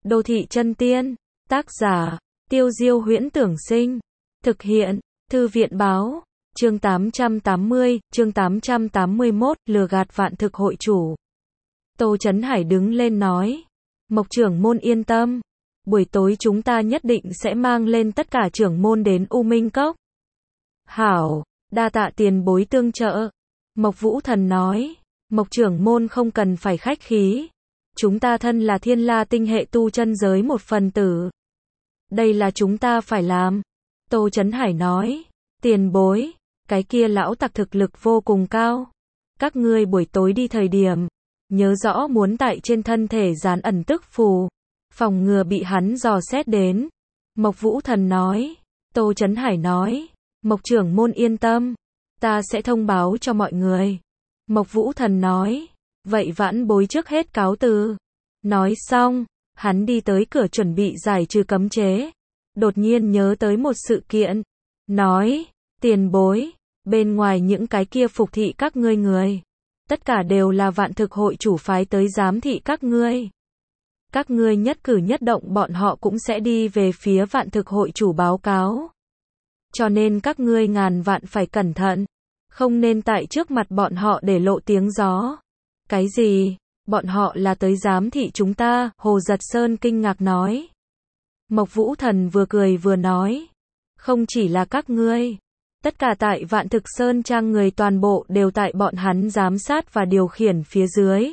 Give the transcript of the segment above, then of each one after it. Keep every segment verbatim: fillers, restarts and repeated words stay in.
Đô thị chân tiên. Tác giả, Tiêu Diêu Huyễn Tưởng Sinh. Thực hiện, Thư viện Báo. Chương tám trăm tám mươi, chương tám trăm tám mươi mốt, lừa gạt vạn thực hội chủ. Tô Chấn Hải đứng lên nói. Mộc trưởng môn yên tâm. Buổi tối chúng ta nhất định sẽ mang lên tất cả trưởng môn đến U Minh Cốc. Hảo, đa tạ tiền bối tương trợ. Mộc Vũ Thần nói. Mộc trưởng môn không cần phải khách khí. Chúng ta thân là Thiên La tinh hệ tu chân giới một phần tử. Đây là chúng ta phải làm. Tô Chấn Hải nói. Tiền bối, cái kia lão tặc thực lực vô cùng cao. Các ngươi buổi tối đi thời điểm, nhớ rõ muốn tại trên thân thể dán ẩn tức phù, phòng ngừa bị hắn dò xét đến. Mộc Vũ Thần nói. Tô Chấn Hải nói. Mộc trưởng môn yên tâm, ta sẽ thông báo cho mọi người. Mộc Vũ Thần nói. Vậy vãn bối trước hết cáo từ. Nói xong, hắn đi tới cửa chuẩn bị giải trừ cấm chế. Đột nhiên nhớ tới một sự kiện. Nói, tiền bối, bên ngoài những cái kia phục thị các ngươi người, tất cả đều là vạn thực hội chủ phái tới giám thị các ngươi. Các ngươi nhất cử nhất động bọn họ cũng sẽ đi về phía vạn thực hội chủ báo cáo. Cho nên các ngươi ngàn vạn phải cẩn thận. Không nên tại trước mặt bọn họ để lộ tiếng gió. Cái gì? Bọn họ là tới giám thị chúng ta, Hồ Giật Sơn kinh ngạc nói. Mộc Vũ Thần vừa cười vừa nói. Không chỉ là các ngươi. Tất cả tại Vạn Thực Sơn Trang người toàn bộ đều tại bọn hắn giám sát và điều khiển phía dưới.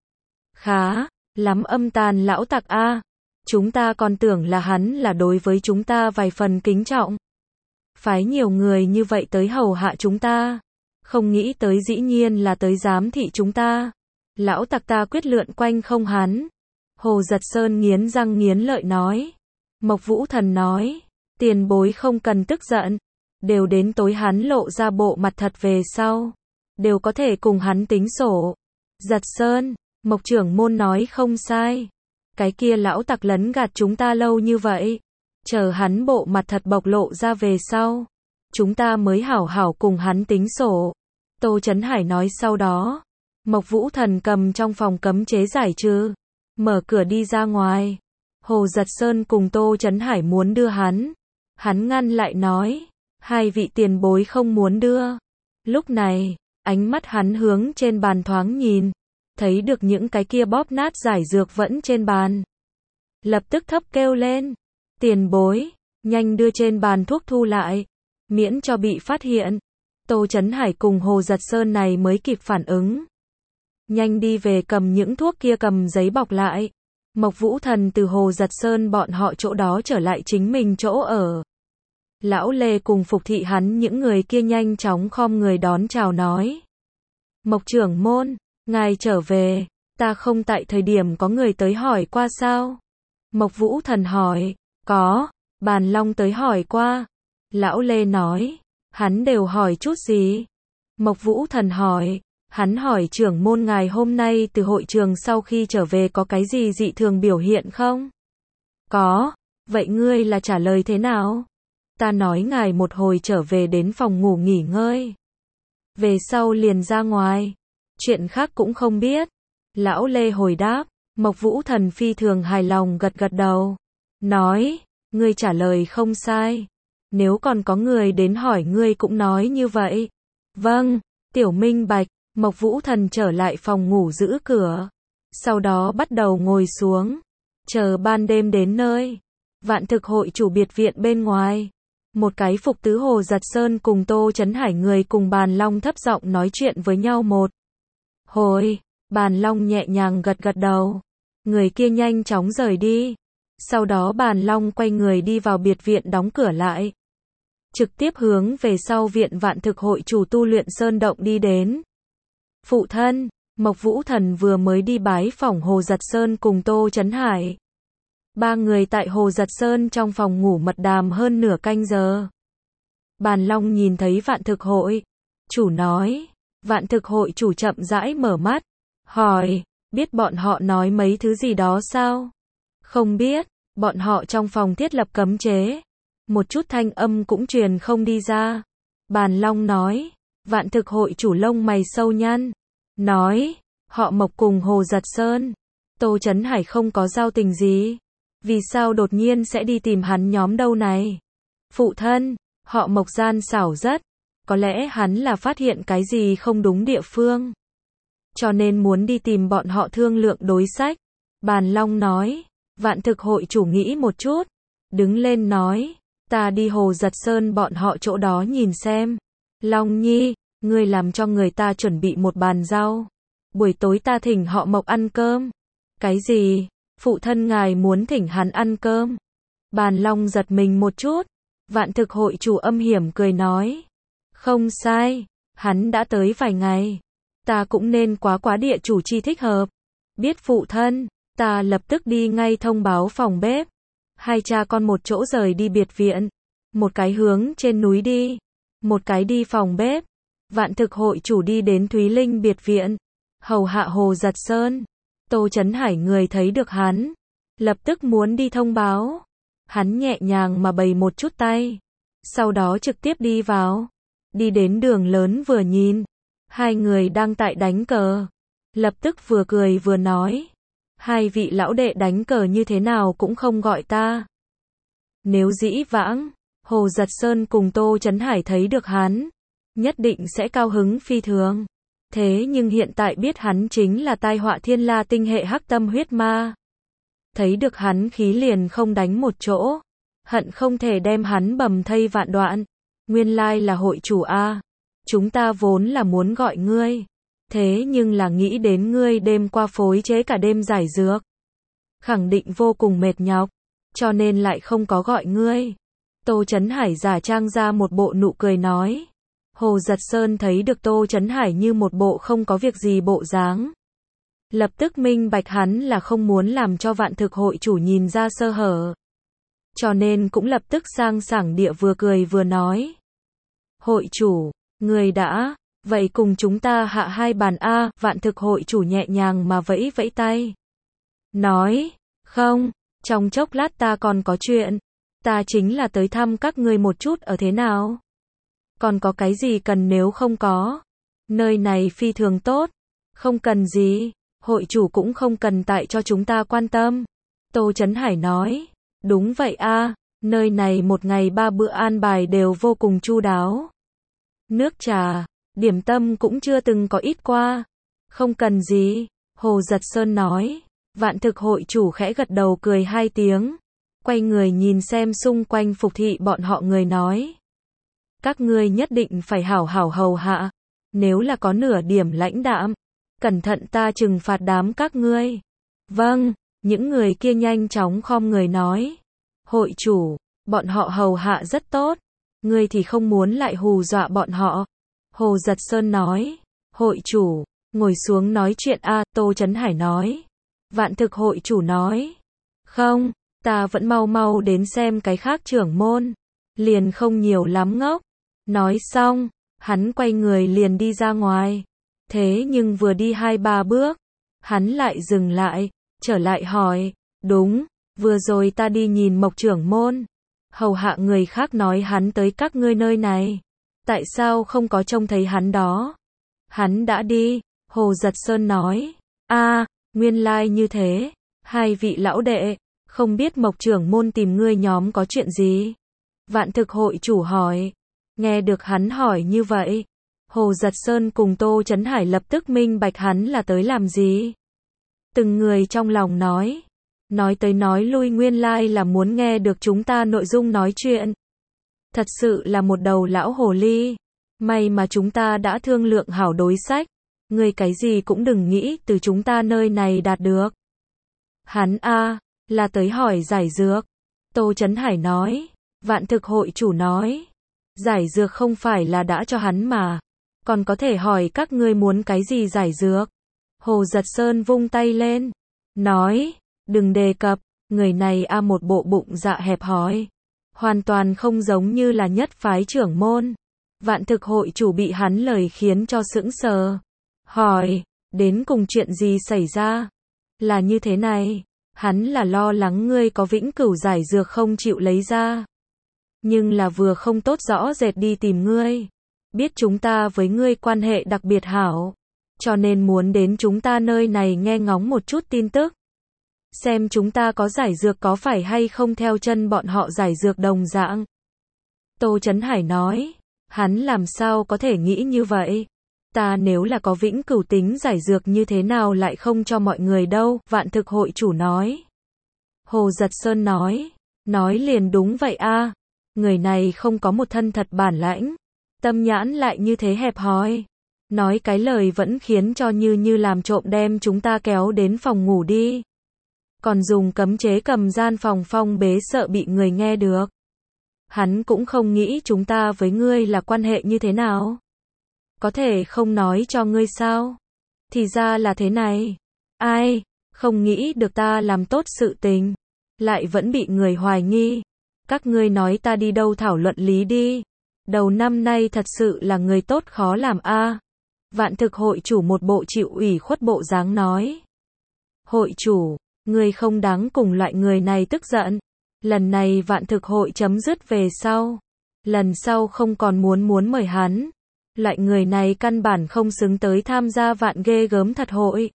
Khá, lắm âm tàn lão tặc a. Chúng ta còn tưởng là hắn là đối với chúng ta vài phần kính trọng. Phái nhiều người như vậy tới hầu hạ chúng ta. Không nghĩ tới dĩ nhiên là tới giám thị chúng ta. Lão tặc ta quyết lượn quanh không hắn. Hồ Giật Sơn nghiến răng nghiến lợi nói. Mộc Vũ Thần nói. Tiền bối không cần tức giận. Đều đến tối hắn lộ ra bộ mặt thật về sau. Đều có thể cùng hắn tính sổ. Giật Sơn, Mộc trưởng môn nói không sai. Cái kia lão tặc lấn gạt chúng ta lâu như vậy. Chờ hắn bộ mặt thật bộc lộ ra về sau. Chúng ta mới hảo hảo cùng hắn tính sổ. Tô Chấn Hải nói sau đó. Mộc Vũ Thần cầm trong phòng cấm chế giải trừ. Mở cửa đi ra ngoài. Hồ Giật Sơn cùng Tô Chấn Hải muốn đưa hắn. Hắn ngăn lại nói. Hai vị tiền bối không muốn đưa. Lúc này, ánh mắt hắn hướng trên bàn thoáng nhìn. Thấy được những cái kia bóp nát giải dược vẫn trên bàn. Lập tức thấp kêu lên. Tiền bối, nhanh đưa trên bàn thuốc thu lại. Miễn cho bị phát hiện. Tô Chấn Hải cùng Hồ Giật Sơn này mới kịp phản ứng. Nhanh đi về cầm những thuốc kia cầm giấy bọc lại. Mộc Vũ Thần từ Hồ Giật Sơn bọn họ chỗ đó trở lại chính mình chỗ ở. Lão Lê cùng phục thị hắn những người kia nhanh chóng khom người đón chào nói. Mộc trưởng môn, ngài trở về, ta không tại thời điểm có người tới hỏi qua sao? Mộc Vũ Thần hỏi, có, Bàn Long tới hỏi qua. Lão Lê nói, hắn đều hỏi chút gì? Mộc Vũ Thần hỏi, hắn hỏi trưởng môn ngài hôm nay từ hội trường sau khi trở về có cái gì dị thường biểu hiện không? Có, vậy ngươi là trả lời thế nào? Ta nói ngài một hồi trở về đến phòng ngủ nghỉ ngơi. Về sau liền ra ngoài. Chuyện khác cũng không biết. Lão Lê hồi đáp. Mộc Vũ Thần phi thường hài lòng gật gật đầu. Nói, ngươi trả lời không sai. Nếu còn có người đến hỏi ngươi cũng nói như vậy. Vâng, tiểu minh bạch. Mộc Vũ Thần trở lại phòng ngủ giữ cửa. Sau đó bắt đầu ngồi xuống. Chờ ban đêm đến nơi. Vạn thực hội chủ biệt viện bên ngoài. Một cái phục tứ Hồ Giật Sơn cùng Tô Chấn Hải người cùng Bàn Long thấp giọng nói chuyện với nhau một hồi. Bàn Long nhẹ nhàng gật gật đầu. Người kia nhanh chóng rời đi. Sau đó Bàn Long quay người đi vào biệt viện đóng cửa lại. Trực tiếp hướng về sau viện Vạn thực hội chủ tu luyện sơn động đi đến. Phụ thân, Mộc Vũ Thần vừa mới đi bái phỏng Hồ Giật Sơn cùng Tô Chấn Hải. Ba người tại Hồ Giật Sơn trong phòng ngủ mật đàm hơn nửa canh giờ. Bàn Long nhìn thấy Vạn thực hội chủ nói. Vạn thực hội chủ chậm rãi mở mắt. Hỏi, biết bọn họ nói mấy thứ gì đó sao? Không biết, bọn họ trong phòng thiết lập cấm chế. Một chút thanh âm cũng truyền không đi ra. Bàn Long nói. Vạn thực hội chủ lông mày sâu nhăn. Nói, họ Mộc cùng Hồ Giật Sơn. Tô Chấn Hải không có giao tình gì. Vì sao đột nhiên sẽ đi tìm hắn nhóm đâu này? Phụ thân, họ Mộc gian xảo rất. Có lẽ hắn là phát hiện cái gì không đúng địa phương. Cho nên muốn đi tìm bọn họ thương lượng đối sách. Bàn Long nói. Vạn thực hội chủ nghĩ một chút. Đứng lên nói. Ta đi Hồ Giật Sơn bọn họ chỗ đó nhìn xem. Long Nhi, ngươi làm cho người ta chuẩn bị một bàn rau. Buổi tối ta thỉnh họ Mộc ăn cơm. Cái gì? Phụ thân ngài muốn thỉnh hắn ăn cơm. Bàn Long giật mình một chút. Vạn thực hội chủ âm hiểm cười nói. Không sai, hắn đã tới vài ngày. Ta cũng nên quá quá địa chủ chi thích hợp. Biết phụ thân, ta lập tức đi ngay thông báo phòng bếp. Hai cha con một chỗ rời đi biệt viện. Một cái hướng trên núi đi. Một cái đi phòng bếp. Vạn thực hội chủ đi đến Thúy Linh biệt viện. Hầu hạ Hồ Giật Sơn. Tô Chấn Hải người thấy được hắn. Lập tức muốn đi thông báo. Hắn nhẹ nhàng mà bày một chút tay. Sau đó trực tiếp đi vào. Đi đến đường lớn vừa nhìn. Hai người đang tại đánh cờ. Lập tức vừa cười vừa nói. Hai vị lão đệ đánh cờ như thế nào cũng không gọi ta. Nếu dĩ vãng, Hồ Giật Sơn cùng Tô Chấn Hải thấy được hắn. Nhất định sẽ cao hứng phi thường. Thế nhưng hiện tại biết hắn chính là tai họa thiên la tinh hệ hắc tâm huyết ma. Thấy được hắn khí liền không đánh một chỗ. Hận không thể đem hắn bầm thây vạn đoạn. Nguyên lai là hội chủ A. Chúng ta vốn là muốn gọi ngươi. Thế nhưng là nghĩ đến ngươi đêm qua phối chế cả đêm giải dược. Khẳng định vô cùng mệt nhọc. Cho nên lại không có gọi ngươi. Tô Chấn Hải giả trang ra một bộ nụ cười nói. Hồ Giật Sơn thấy được Tô Chấn Hải như một bộ không có việc gì bộ dáng. Lập tức minh bạch hắn là không muốn làm cho vạn thực hội chủ nhìn ra sơ hở. Cho nên cũng lập tức sang sảng địa vừa cười vừa nói. Hội chủ, người đã, vậy cùng chúng ta hạ hai bàn A, vạn thực hội chủ nhẹ nhàng mà vẫy vẫy tay. Nói, không, trong chốc lát ta còn có chuyện. Ta chính là tới thăm các ngươi một chút ở thế nào. Còn có cái gì cần nếu không có. Nơi này phi thường tốt. Không cần gì. Hội chủ cũng không cần tại cho chúng ta quan tâm. Tô Chấn Hải nói. Đúng vậy a, nơi này một ngày ba bữa an bài đều vô cùng chu đáo. Nước trà, điểm tâm cũng chưa từng có ít qua. Không cần gì. Hồ Giật Sơn nói. Vạn thực hội chủ khẽ gật đầu cười hai tiếng. Quay người nhìn xem xung quanh phục thị bọn họ người nói. Các ngươi nhất định phải hảo hảo hầu hạ. Nếu là có nửa điểm lãnh đạm, cẩn thận ta trừng phạt đám các ngươi. Vâng, những người kia nhanh chóng khom người nói. Hội chủ, bọn họ hầu hạ rất tốt. Ngươi thì không muốn lại hù dọa bọn họ. Hồ Giật Sơn nói. Hội chủ, ngồi xuống nói chuyện a. Tô Chấn Hải nói. Vạn thực hội chủ nói. Không, ta vẫn mau mau đến xem cái khác trưởng môn. Liền không nhiều lắm ngốc. Nói xong, hắn quay người liền đi ra ngoài. Thế nhưng vừa đi hai ba bước, hắn lại dừng lại, trở lại hỏi, đúng, vừa rồi ta đi nhìn Mộc trưởng môn. Hầu hạ người khác nói hắn tới các ngươi nơi này. Tại sao không có trông thấy hắn đó? Hắn đã đi, Hồ Giật Sơn nói. A, nguyên lai như thế. Hai vị lão đệ, không biết Mộc trưởng môn tìm ngươi nhóm có chuyện gì? Vạn thực hội chủ hỏi. Nghe được hắn hỏi như vậy, Hồ Giật Sơn cùng Tô Chấn Hải lập tức minh bạch hắn là tới làm gì. Từng người trong lòng nói. Nói tới nói lui nguyên lai là muốn nghe được chúng ta nội dung nói chuyện. Thật sự là một đầu lão hồ ly. May mà chúng ta đã thương lượng hảo đối sách. Người cái gì cũng đừng nghĩ từ chúng ta nơi này đạt được. Hắn a, là tới hỏi giải dược. Tô Chấn Hải nói. Vạn thực hội chủ nói. Giải dược không phải là đã cho hắn mà. Còn có thể hỏi các ngươi muốn cái gì giải dược. Hồ Giật Sơn vung tay lên. Nói. Đừng đề cập. Người này a một bộ bụng dạ hẹp hòi. Hoàn toàn không giống như là nhất phái trưởng môn. Vạn thực hội chủ bị hắn lời khiến cho sững sờ. Hỏi. Đến cùng chuyện gì xảy ra? Là như thế này. Hắn là lo lắng ngươi có vĩnh cửu giải dược không chịu lấy ra. Nhưng là vừa không tốt rõ rệt đi tìm ngươi. Biết chúng ta với ngươi quan hệ đặc biệt hảo. Cho nên muốn đến chúng ta nơi này nghe ngóng một chút tin tức. xem chúng ta có giải dược có phải hay không theo chân bọn họ giải dược đồng dạng. Tô Chấn Hải nói, hắn làm sao có thể nghĩ như vậy? Ta nếu là có vĩnh cửu tính giải dược như thế nào lại không cho mọi người đâu, Vạn Thực hội chủ nói. Hồ Giật Sơn nói, nói liền đúng vậy a, người này không có một thân thật bản lãnh, tâm nhãn lại như thế hẹp hòi, nói cái lời vẫn khiến cho Như Như làm trộm đem chúng ta kéo đến phòng ngủ đi. Còn dùng cấm chế cầm gian phòng phong bế sợ bị người nghe được. Hắn cũng không nghĩ chúng ta với ngươi là quan hệ như thế nào. Có thể không nói cho ngươi sao? Thì ra là thế này. Ai, không nghĩ được ta làm tốt sự tình, lại vẫn bị người hoài nghi. Các ngươi nói ta đi đâu thảo luận lý đi. Đầu năm nay thật sự là người tốt khó làm a. Vạn Thực hội chủ một bộ chịu ủy khuất bộ dáng nói. Hội chủ, ngươi không đáng cùng loại người này tức giận. Lần này Vạn Thực hội chấm dứt về sau. Lần sau không còn muốn muốn mời hắn. Loại người này căn bản không xứng tới tham gia Vạn ghê gớm thật hội.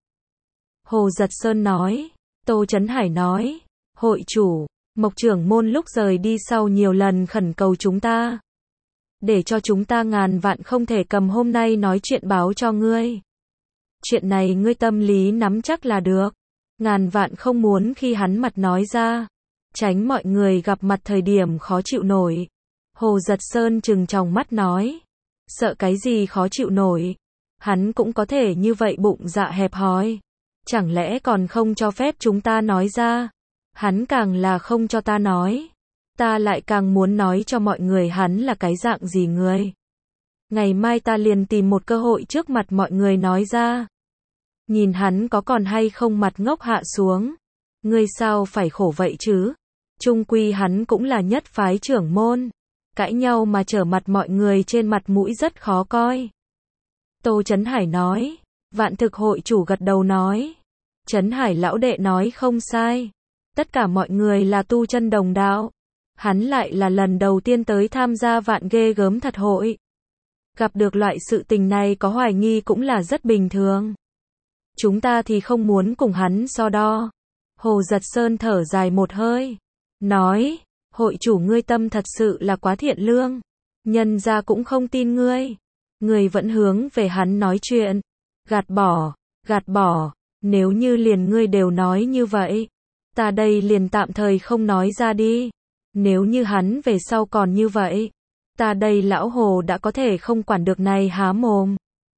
Hồ Giật Sơn nói. Tô Chấn Hải nói. Hội chủ, Mộc trưởng môn lúc rời đi sau nhiều lần khẩn cầu chúng ta. Để cho chúng ta ngàn vạn không thể cầm hôm nay nói chuyện báo cho ngươi. Chuyện này ngươi tâm lý nắm chắc là được. Ngàn vạn không muốn khi hắn mặt nói ra. Tránh mọi người gặp mặt thời điểm khó chịu nổi. Hồ Giật Sơn trừng tròng mắt nói. Sợ cái gì khó chịu nổi. Hắn cũng có thể như vậy bụng dạ hẹp hòi. Chẳng lẽ còn không cho phép chúng ta nói ra. Hắn càng là không cho ta nói. Ta lại càng muốn nói cho mọi người hắn là cái dạng gì người. Ngày mai ta liền tìm một cơ hội trước mặt mọi người nói ra. Nhìn hắn có còn hay không mặt ngốc hạ xuống. Ngươi sao phải khổ vậy chứ? Chung quy hắn cũng là nhất phái trưởng môn. Cãi nhau mà trở mặt mọi người trên mặt mũi rất khó coi. Tô Chấn Hải nói. Vạn Thực hội chủ gật đầu nói. Chấn Hải lão đệ nói không sai. Tất cả mọi người là tu chân đồng đạo. Hắn lại là lần đầu tiên tới tham gia Vạn ghê gớm thật hội. Gặp được loại sự tình này có hoài nghi cũng là rất bình thường. Chúng ta thì không muốn cùng hắn so đo. Hồ Giật Sơn thở dài một hơi. Nói, hội chủ ngươi tâm thật sự là quá thiện lương. Nhân ra cũng không tin ngươi. Ngươi vẫn hướng về hắn nói chuyện. Gạt bỏ, gạt bỏ. Nếu như liền ngươi đều nói như vậy. Ta đây liền tạm thời không nói ra đi. Nếu như hắn về sau còn như vậy. Ta đây lão hồ đã có thể không quản được này há mồm.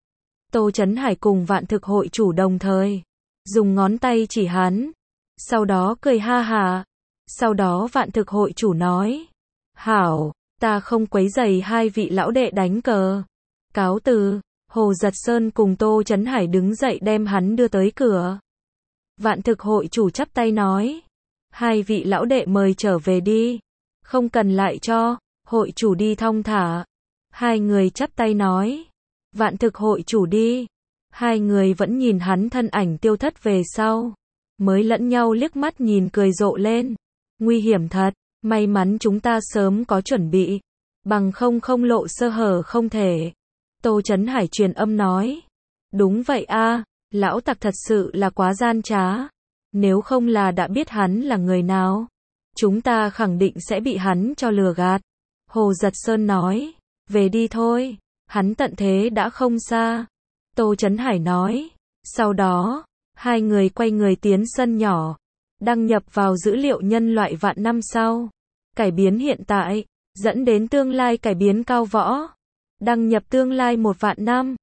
Tô Chấn Hải cùng Vạn Thực hội chủ đồng thời. Dùng ngón tay chỉ hắn. Sau đó cười ha hà. Sau đó Vạn Thực hội chủ nói. Hảo, ta không quấy rầy hai vị lão đệ đánh cờ. Cáo từ. Hồ Giật Sơn cùng Tô Chấn Hải đứng dậy đem hắn đưa tới cửa. Vạn Thực hội chủ chắp tay nói. Hai vị lão đệ mời trở về đi. Không cần lại cho. Hội chủ đi thong thả. Hai người chắp tay nói. Vạn Thực hội chủ đi. Hai người vẫn nhìn hắn thân ảnh tiêu thất về sau. Mới lẫn nhau liếc mắt nhìn cười rộ lên. Nguy hiểm thật. May mắn chúng ta sớm có chuẩn bị. Bằng không không lộ sơ hở không thể. Tô Chấn Hải truyền âm nói. Đúng vậy a, lão tặc thật sự là quá gian trá. Nếu không là đã biết hắn là người nào. Chúng ta khẳng định sẽ bị hắn cho lừa gạt. Hồ Giật Sơn nói. Về đi thôi. Hắn tận thế đã không xa. Tô Chấn Hải nói. Sau đó, hai người quay người tiến sân nhỏ. Đăng nhập vào dữ liệu nhân loại vạn năm sau. Cải biến hiện tại. Dẫn đến tương lai cải biến cao võ. Đăng nhập tương lai một vạn năm.